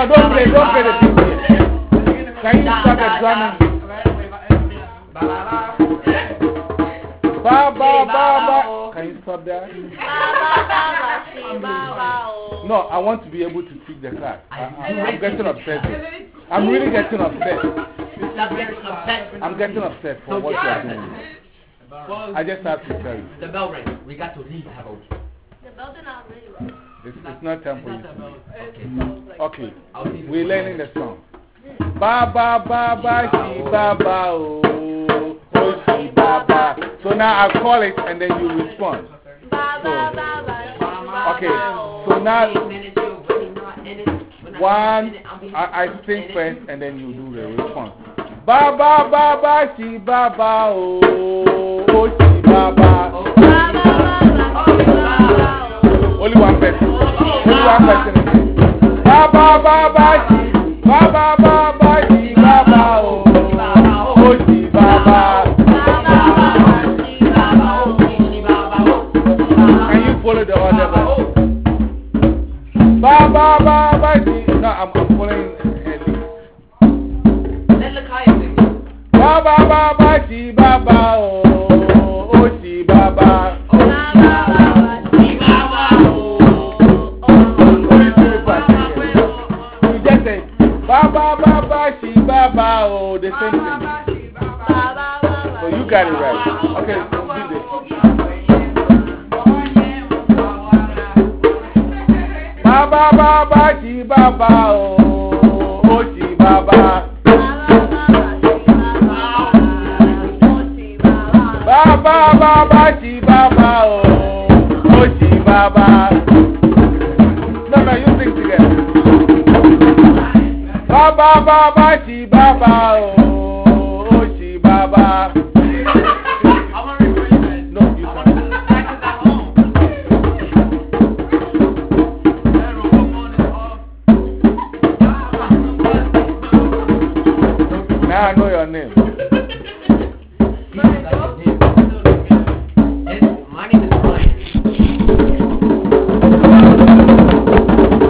No, don't play the thing here. Can you start the drumming? Ba ba ba ba. Can you stop that? No, I want to be able to pick the card. I'm getting upset. I'm really getting upset. I'm getting upset for what you're doing. I just have to tell you. The bell rang. We got to leave, Harold. The bell did not ring. It's not time for you to leave. Okay. We're learning the song. Ba ba ba ba shi ba ba oh oh shi ba ba. So now I call it and then you respond. Ba ba ba ba. Okay. So now I sing first and then you do the response. Ba ba ba ba shi ba ba oh oh shi ba ba. Only one person. Only one person. Ba ba ba ba shi ba ba ba ba shi ba ba oh oh shi ba ba. Can you follow the order? Ba ba ba ba shi. No, I'm following. Let Lakaya sing. Ba ba ba ba shi ba ba oh oh shi ba ba. Ba ba ba ba shi ba ba oh the same thing. So you got it right. Okay, so do this. Ba ba ba ba shi ba ba oh oh shi ba ba. Ba ba ba ba shi ba ba oh oh shi ba ba. No, you sing together. Ba ba ba ba shi ba ba oh